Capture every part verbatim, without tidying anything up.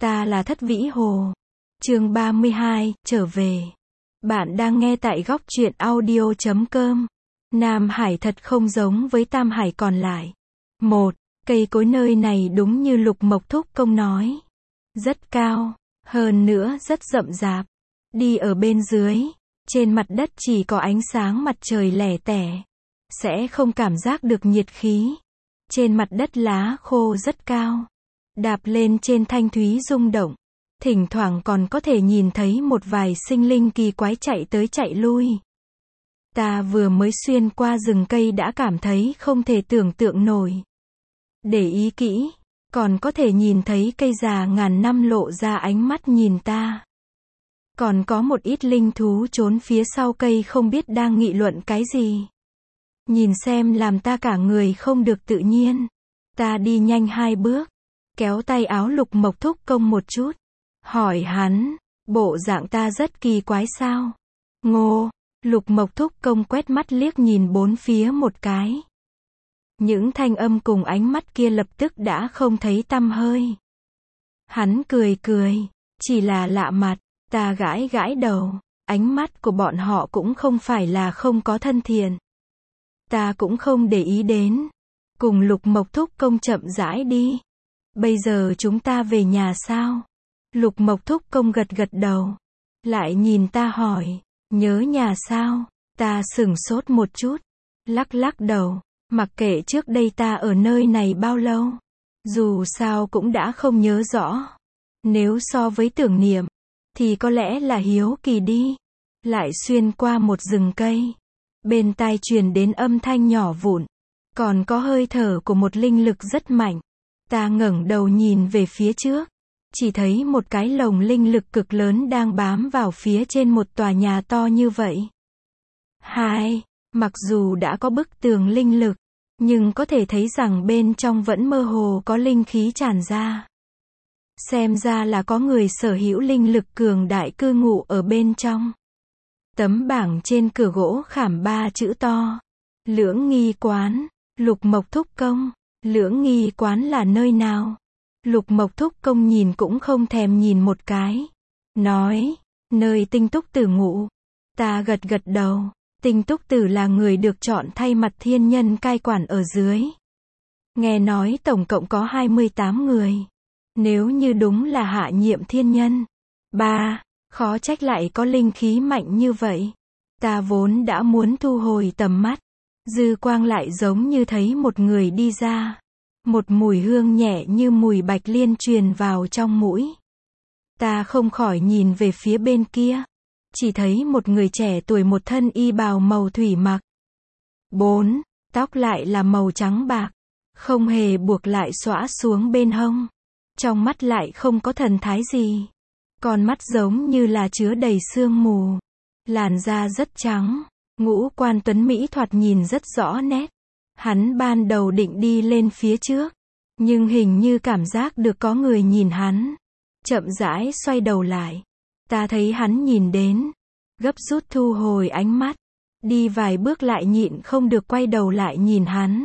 Ta là Thất Vĩ Hồ. Chương ba mươi hai, trở về. Bạn đang nghe tại góc truyện audio chấm com. Nam Hải thật không giống với Tam Hải còn lại. Một, cây cối nơi này đúng như Lục Mộc Thúc Công nói. Rất cao, hơn nữa rất rậm rạp. Đi ở bên dưới, trên mặt đất chỉ có ánh sáng mặt trời lẻ tẻ. Sẽ không cảm giác được nhiệt khí. Trên mặt đất lá khô rất cao. Đạp lên trên thanh thúy rung động. Thỉnh thoảng còn có thể nhìn thấy một vài sinh linh kỳ quái chạy tới chạy lui. Ta vừa mới xuyên qua rừng cây đã cảm thấy không thể tưởng tượng nổi. Để ý kỹ, còn có thể nhìn thấy cây già ngàn năm lộ ra ánh mắt nhìn ta. Còn có một ít linh thú trốn phía sau cây không biết đang nghị luận cái gì. Nhìn xem làm ta cả người không được tự nhiên. Ta đi nhanh hai bước, kéo tay áo Lục Mộc Thúc Công một chút. Hỏi hắn, bộ dạng ta rất kỳ quái sao? Ngô, Lục Mộc Thúc Công quét mắt liếc nhìn bốn phía một cái. Những thanh âm cùng ánh mắt kia lập tức đã không thấy tăm hơi. Hắn cười cười, chỉ là lạ mặt, ta gãi gãi đầu, ánh mắt của bọn họ cũng không phải là không có thân thiện. Ta cũng không để ý đến. Cùng Lục Mộc Thúc Công chậm rãi đi. Bây giờ chúng ta về nhà sao? Lục Mộc Thúc Công gật gật đầu. Lại nhìn ta hỏi, nhớ nhà sao? Ta sửng sốt một chút. Lắc lắc đầu, mặc kệ trước đây ta ở nơi này bao lâu. Dù sao cũng đã không nhớ rõ. Nếu so với tưởng niệm, thì có lẽ là hiếu kỳ đi. Lại xuyên qua một rừng cây. Bên tai truyền đến âm thanh nhỏ vụn. Còn có hơi thở của một linh lực rất mạnh. Ta ngẩng đầu nhìn về phía trước. Chỉ thấy một cái lồng linh lực cực lớn đang bám vào phía trên một tòa nhà to như vậy. Hai, mặc dù đã có bức tường linh lực, nhưng có thể thấy rằng bên trong vẫn mơ hồ có linh khí tràn ra. Xem ra là có người sở hữu linh lực cường đại cư ngụ ở bên trong. Tấm bảng trên cửa gỗ khảm ba chữ to. Lưỡng Nghi Quán. Lục Mộc Thúc Công. Lưỡng Nghi Quán là nơi nào? Lục Mộc Thúc Công nhìn cũng không thèm nhìn một cái. Nói, nơi Tinh Túc Tử ngụ. Ta gật gật đầu. Tinh Túc Tử là người được chọn thay mặt thiên nhân cai quản ở dưới. Nghe nói tổng cộng có hai mươi tám người. Nếu như đúng là hạ nhiệm thiên nhân. Ba, khó trách lại có linh khí mạnh như vậy. Ta vốn đã muốn thu hồi tầm mắt. Dư quang lại giống như thấy một người đi ra. Một mùi hương nhẹ như mùi bạch liên truyền vào trong mũi. Ta không khỏi nhìn về phía bên kia. Chỉ thấy một người trẻ tuổi một thân y bào màu thủy mặc. Bốn, tóc lại là màu trắng bạc. Không hề buộc lại xõa xuống bên hông. Trong mắt lại không có thần thái gì. Con mắt giống như là chứa đầy sương mù. Làn da rất trắng. Ngũ quan tuấn Mỹ thoạt nhìn rất rõ nét. Hắn ban đầu định đi lên phía trước. Nhưng hình như cảm giác được có người nhìn hắn. Chậm rãi xoay đầu lại. Ta thấy hắn nhìn đến. Gấp rút thu hồi ánh mắt. Đi vài bước lại nhịn không được quay đầu lại nhìn hắn.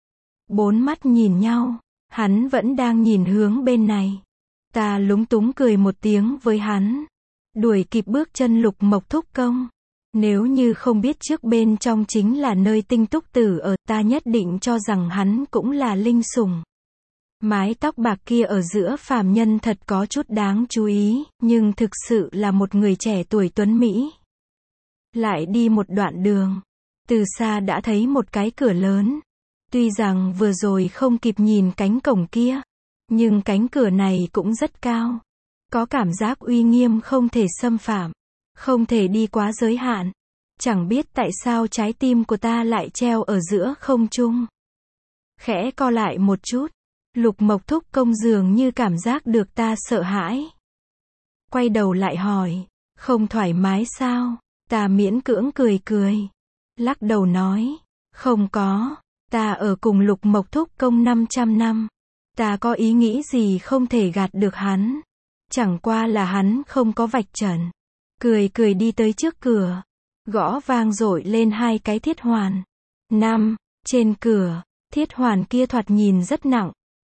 Bốn mắt nhìn nhau. Hắn vẫn đang nhìn hướng bên này. Ta lúng túng cười một tiếng với hắn. Đuổi kịp bước chân Lục Mộc Thúc Công. Nếu như không biết trước bên trong chính là nơi Tinh Túc Tử ở, ta nhất định cho rằng hắn cũng là linh sủng. Mái tóc bạc kia ở giữa phàm nhân thật có chút đáng chú ý, nhưng thực sự là một người trẻ tuổi tuấn Mỹ. Lại đi một đoạn đường. Từ xa đã thấy một cái cửa lớn. Tuy rằng vừa rồi không kịp nhìn cánh cổng kia, nhưng cánh cửa này cũng rất cao. Có cảm giác uy nghiêm không thể xâm phạm. Không thể đi quá giới hạn. Chẳng biết tại sao trái tim của ta lại treo ở giữa không trung. Khẽ co lại một chút. Lục Mộc Thúc Công dường như cảm giác được ta sợ hãi. Quay đầu lại hỏi, không thoải mái sao? Ta miễn cưỡng cười cười. Lắc đầu nói, không có. Ta ở cùng Lục Mộc Thúc Công năm trăm năm. Ta có ý nghĩ gì không thể gạt được hắn. Chẳng qua là hắn không có vạch trần. Cười cười đi tới trước cửa. Gõ vang dội lên hai cái thiết hoàn. Năm, trên cửa, thiết hoàn kia thoạt nhìn rất nặng.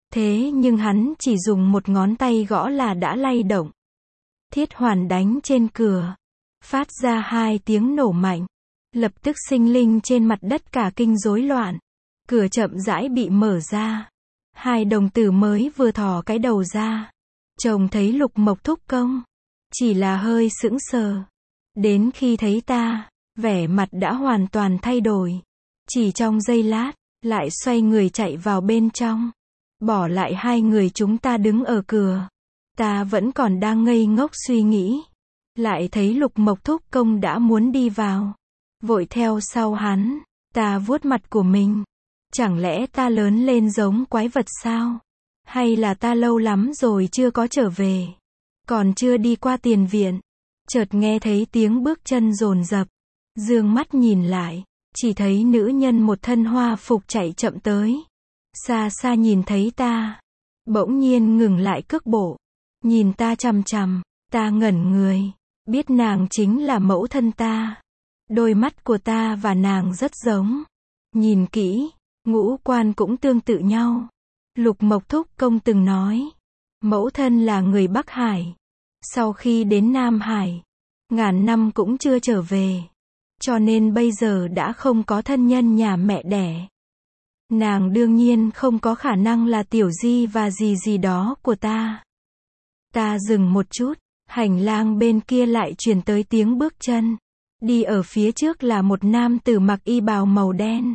Thế nhưng hắn chỉ dùng một ngón tay gõ là đã lay động. Thiết hoàn đánh trên cửa, phát ra hai tiếng nổ mạnh. Lập tức sinh linh trên mặt đất cả kinh rối loạn. Cửa chậm rãi bị mở ra. Hai đồng tử mới vừa thò cái đầu ra. Trông thấy Lục Mộc Thúc Công. Chỉ là hơi sững sờ. Đến khi thấy ta, vẻ mặt đã hoàn toàn thay đổi. Chỉ trong giây lát, lại xoay người chạy vào bên trong. Bỏ lại hai người chúng ta đứng ở cửa. Ta vẫn còn đang ngây ngốc suy nghĩ. Lại thấy Lục Mộc Thúc Công đã muốn đi vào. Vội theo sau hắn. Ta vuốt mặt của mình. Chẳng lẽ ta lớn lên giống quái vật sao? Hay là ta lâu lắm rồi chưa có trở về? Còn chưa đi qua tiền viện. Chợt nghe thấy tiếng bước chân dồn dập. Dương mắt nhìn lại. Chỉ thấy nữ nhân một thân hoa phục chạy chậm tới. Xa xa nhìn thấy ta. Bỗng nhiên ngừng lại cước bộ. Nhìn ta chằm chằm. Ta ngẩn người. Biết nàng chính là mẫu thân ta. Đôi mắt của ta và nàng rất giống. Nhìn kỹ, ngũ quan cũng tương tự nhau. Lục Mộc Thúc Công từng nói. Mẫu thân là người Bắc Hải. Sau khi đến Nam Hải, ngàn năm cũng chưa trở về. Cho nên bây giờ đã không có thân nhân nhà mẹ đẻ. Nàng đương nhiên không có khả năng là tiểu di và gì gì đó của ta. Ta dừng một chút, hành lang bên kia lại truyền tới tiếng bước chân. Đi ở phía trước là một nam tử mặc y bào màu đen.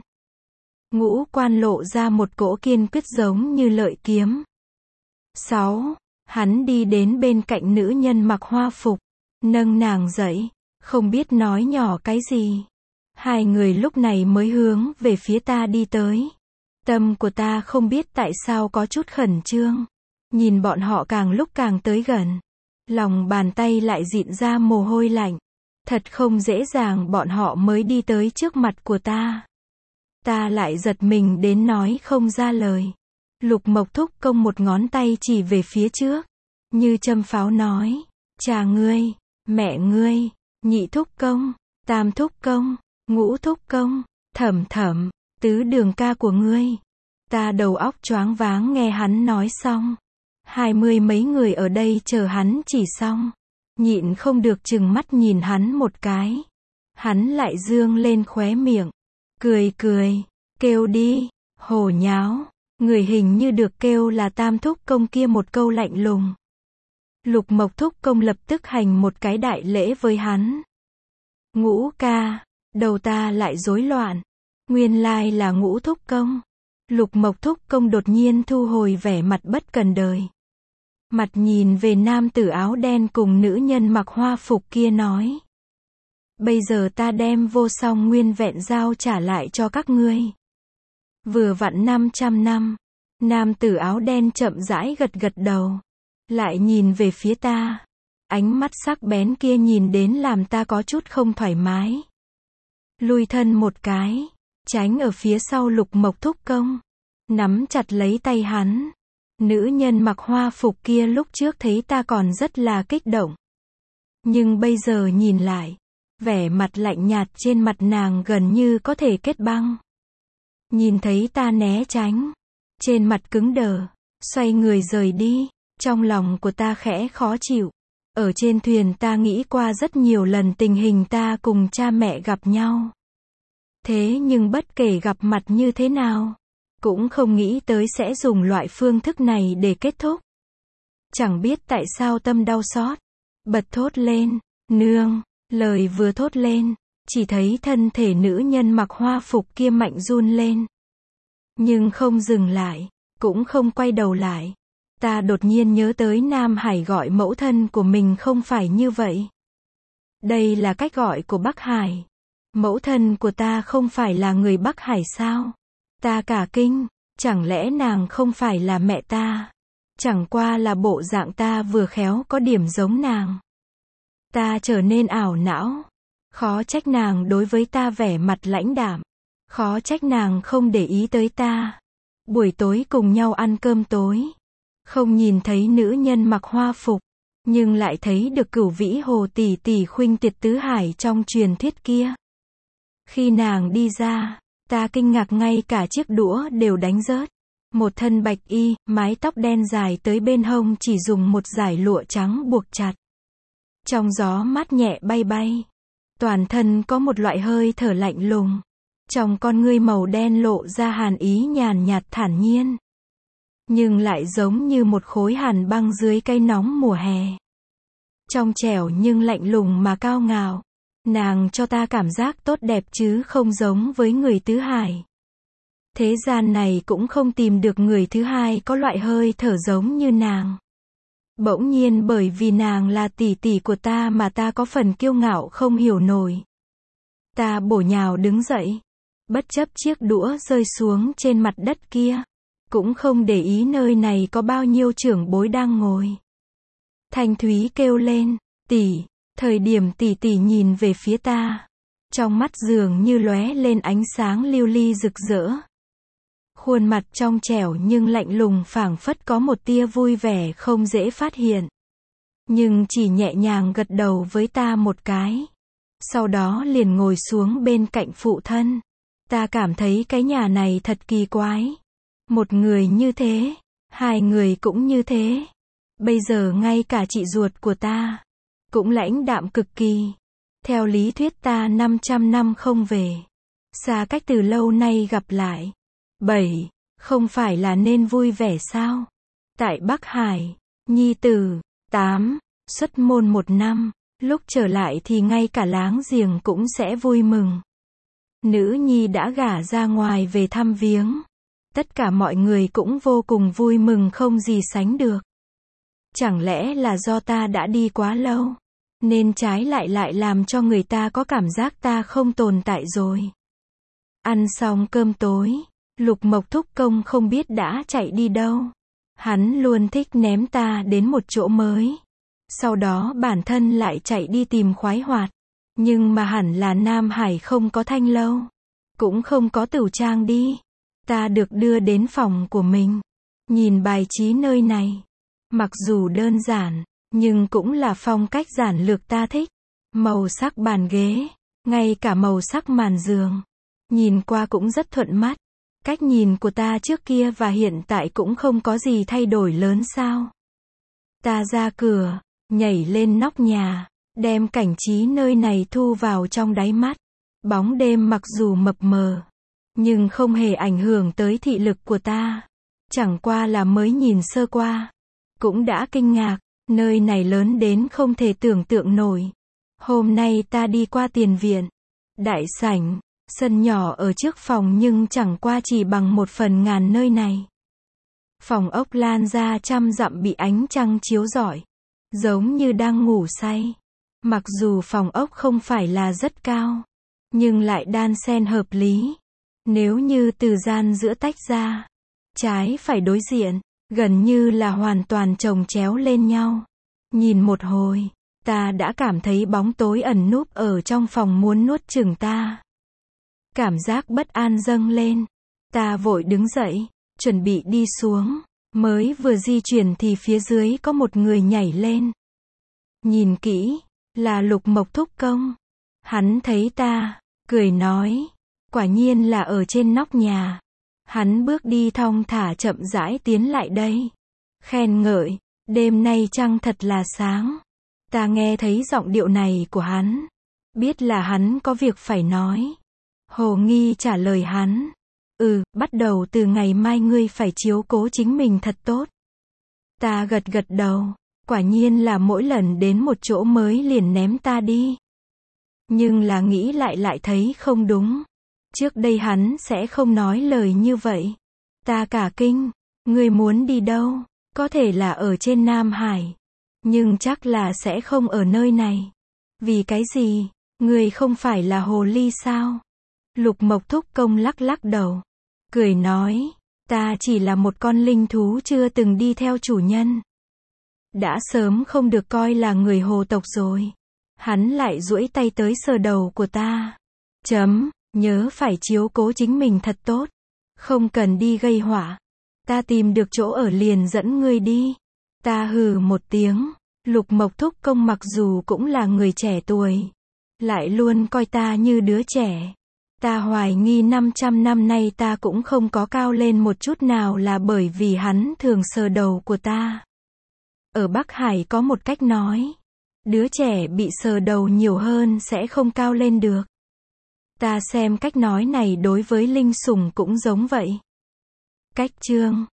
Ngũ quan lộ ra một cỗ kiên quyết giống như lợi kiếm. sáu. Hắn đi đến bên cạnh nữ nhân mặc hoa phục, nâng nàng dậy, không biết nói nhỏ cái gì. Hai người lúc này mới hướng về phía ta đi tới. Tâm của ta không biết tại sao có chút khẩn trương. Nhìn bọn họ càng lúc càng tới gần. Lòng bàn tay lại dịn ra mồ hôi lạnh. Thật không dễ dàng bọn họ mới đi tới trước mặt của ta. Ta lại giật mình đến nói không ra lời. Lục Mộc Thúc Công một ngón tay chỉ về phía trước. Như châm pháo nói. Cha ngươi, mẹ ngươi, nhị thúc công, tam thúc công, ngũ thúc công, thẩm thẩm, tứ đường ca của ngươi. Ta đầu óc choáng váng nghe hắn nói xong. Hai mươi mấy người ở đây chờ hắn chỉ xong. Nhịn không được chừng mắt nhìn hắn một cái. Hắn lại dương lên khóe miệng. Cười cười, kêu đi, hồ nháo. Người hình như được kêu là tam thúc công kia một câu lạnh lùng. Lục Mộc Thúc Công lập tức hành một cái đại lễ với hắn. Ngũ ca, đầu ta lại rối loạn. Nguyên lai là Ngũ Thúc Công. Lục Mộc Thúc Công đột nhiên thu hồi vẻ mặt bất cần đời. Mặt nhìn về nam tử áo đen cùng nữ nhân mặc hoa phục kia nói. Bây giờ ta đem vô song nguyên vẹn giao trả lại cho các ngươi. Vừa vặn năm trăm năm. Nam tử áo đen chậm rãi gật gật đầu. Lại nhìn về phía ta. Ánh mắt sắc bén kia nhìn đến làm ta có chút không thoải mái. Lùi thân một cái. Tránh ở phía sau Lục Mộc Thúc Công. Nắm chặt lấy tay hắn. Nữ nhân mặc hoa phục kia lúc trước thấy ta còn rất là kích động. Nhưng bây giờ nhìn lại. Vẻ mặt lạnh nhạt trên mặt nàng gần như có thể kết băng. Nhìn thấy ta né tránh. Trên mặt cứng đờ. Xoay người rời đi. Trong lòng của ta khẽ khó chịu. Ở trên thuyền ta nghĩ qua rất nhiều lần tình hình ta cùng cha mẹ gặp nhau. Thế nhưng bất kể gặp mặt như thế nào, cũng không nghĩ tới sẽ dùng loại phương thức này để kết thúc. Chẳng biết tại sao tâm đau xót. Bật thốt lên, nương, lời vừa thốt lên, chỉ thấy thân thể nữ nhân mặc hoa phục kia mạnh run lên. Nhưng không dừng lại, cũng không quay đầu lại. Ta đột nhiên nhớ tới Nam Hải gọi mẫu thân của mình không phải như vậy. Đây là cách gọi của Bắc Hải. Mẫu thân của ta không phải là người Bắc Hải sao? Ta cả kinh, chẳng lẽ nàng không phải là mẹ ta? Chẳng qua là bộ dạng ta vừa khéo có điểm giống nàng. Ta trở nên ảo não. Khó trách nàng đối với ta vẻ mặt lãnh đạm. Khó trách nàng không để ý tới ta. Buổi tối cùng nhau ăn cơm tối. Không nhìn thấy nữ nhân mặc hoa phục. Nhưng lại thấy được Cửu Vĩ Hồ tỷ tỷ Khuynh Tiệt Tứ Hải trong truyền thuyết kia. Khi nàng đi ra, ta kinh ngạc ngay cả chiếc đũa đều đánh rớt. Một thân bạch y, mái tóc đen dài tới bên hông chỉ dùng một dải lụa trắng buộc chặt. Trong gió mát nhẹ bay bay. Toàn thân có một loại hơi thở lạnh lùng. Trong con ngươi màu đen lộ ra hàn ý nhàn nhạt thản nhiên. Nhưng lại giống như một khối hàn băng dưới cây nóng mùa hè. Trong trẻo nhưng lạnh lùng mà cao ngạo. Nàng cho ta cảm giác tốt đẹp chứ không giống với người tứ hải. Thế gian này cũng không tìm được người thứ hai có loại hơi thở giống như nàng. Bỗng nhiên bởi vì nàng là tỷ tỷ của ta mà ta có phần kiêu ngạo không hiểu nổi. Ta bổ nhào đứng dậy. Bất chấp chiếc đũa rơi xuống trên mặt đất kia. Cũng không để ý nơi này có bao nhiêu trưởng bối đang ngồi. Thanh Thúy kêu lên, tỷ, thời điểm tỷ tỷ nhìn về phía ta. Trong mắt dường như lóe lên ánh sáng lưu ly rực rỡ. Khuôn mặt trong trẻo nhưng lạnh lùng phảng phất có một tia vui vẻ không dễ phát hiện. Nhưng chỉ nhẹ nhàng gật đầu với ta một cái. Sau đó liền ngồi xuống bên cạnh phụ thân. Ta cảm thấy cái nhà này thật kỳ quái. Một người như thế, hai người cũng như thế. Bây giờ ngay cả chị ruột của ta cũng lãnh đạm cực kỳ. Theo lý thuyết ta năm trăm năm không về. Xa cách từ lâu nay gặp lại. Bảy, không phải là nên vui vẻ sao? Tại Bắc Hải, nhi tử, tám, xuất môn một năm, lúc trở lại thì ngay cả láng giềng cũng sẽ vui mừng. Nữ nhi đã gả ra ngoài về thăm viếng. Tất cả mọi người cũng vô cùng vui mừng không gì sánh được. Chẳng lẽ là do ta đã đi quá lâu, nên trái lại lại làm cho người ta có cảm giác ta không tồn tại rồi. Ăn xong cơm tối, Lục Mộc Thúc Công không biết đã chạy đi đâu. Hắn luôn thích ném ta đến một chỗ mới. Sau đó bản thân lại chạy đi tìm khoái hoạt. Nhưng mà hẳn là Nam Hải không có thanh lâu. Cũng không có tửu trang đi. Ta được đưa đến phòng của mình. Nhìn bài trí nơi này. Mặc dù đơn giản, nhưng cũng là phong cách giản lược ta thích. Màu sắc bàn ghế, ngay cả màu sắc màn giường. Nhìn qua cũng rất thuận mắt. Cách nhìn của ta trước kia và hiện tại cũng không có gì thay đổi lớn sao. Ta ra cửa, nhảy lên nóc nhà, đem cảnh trí nơi này thu vào trong đáy mắt. Bóng đêm mặc dù mập mờ, nhưng không hề ảnh hưởng tới thị lực của ta. Chẳng qua là mới nhìn sơ qua. Cũng đã kinh ngạc, nơi này lớn đến không thể tưởng tượng nổi. Hôm nay ta đi qua tiền viện, đại sảnh, sân nhỏ ở trước phòng nhưng chẳng qua chỉ bằng một phần ngàn nơi này. Phòng ốc lan ra trăm dặm bị ánh trăng chiếu rọi, giống như đang ngủ say. Mặc dù phòng ốc không phải là rất cao, nhưng lại đan xen hợp lý. Nếu như từ gian giữa tách ra, trái phải đối diện, gần như là hoàn toàn chồng chéo lên nhau. Nhìn một hồi, ta đã cảm thấy bóng tối ẩn núp ở trong phòng muốn nuốt chửng ta. Cảm giác bất an dâng lên. Ta vội đứng dậy, chuẩn bị đi xuống. Mới vừa di chuyển thì phía dưới có một người nhảy lên. Nhìn kỹ, là Lục Mộc Thúc Công. Hắn thấy ta, cười nói, quả nhiên là ở trên nóc nhà. Hắn bước đi thong thả chậm rãi tiến lại đây. Khen ngợi, đêm nay trăng thật là sáng. Ta nghe thấy giọng điệu này của hắn. Biết là hắn có việc phải nói. Hồ nghi trả lời hắn. Ừ, bắt đầu từ ngày mai ngươi phải chiếu cố chính mình thật tốt. Ta gật gật đầu. Quả nhiên là mỗi lần đến một chỗ mới liền ném ta đi. Nhưng là nghĩ lại lại thấy không đúng. Trước đây hắn sẽ không nói lời như vậy. Ta cả kinh. Ngươi muốn đi đâu? Có thể là ở trên Nam Hải. Nhưng chắc là sẽ không ở nơi này. Vì cái gì? Ngươi không phải là hồ ly sao? Lục Mộc Thúc Công lắc lắc đầu. Cười nói. Ta chỉ là một con linh thú chưa từng đi theo chủ nhân. Đã sớm không được coi là người hồ tộc rồi. Hắn lại duỗi tay tới sờ đầu của ta. Chấm, nhớ phải chiếu cố chính mình thật tốt. Không cần đi gây họa. Ta tìm được chỗ ở liền dẫn ngươi đi. Ta hừ một tiếng. Lục Mộc Thúc Công mặc dù cũng là người trẻ tuổi, lại luôn coi ta như đứa trẻ. Ta hoài nghi năm trăm năm nay ta cũng không có cao lên một chút nào là bởi vì hắn thường sờ đầu của ta. Ở Bắc Hải có một cách nói. Đứa trẻ bị sờ đầu nhiều hơn sẽ không cao lên được. Ta xem cách nói này đối với linh sủng cũng giống vậy. Cách chương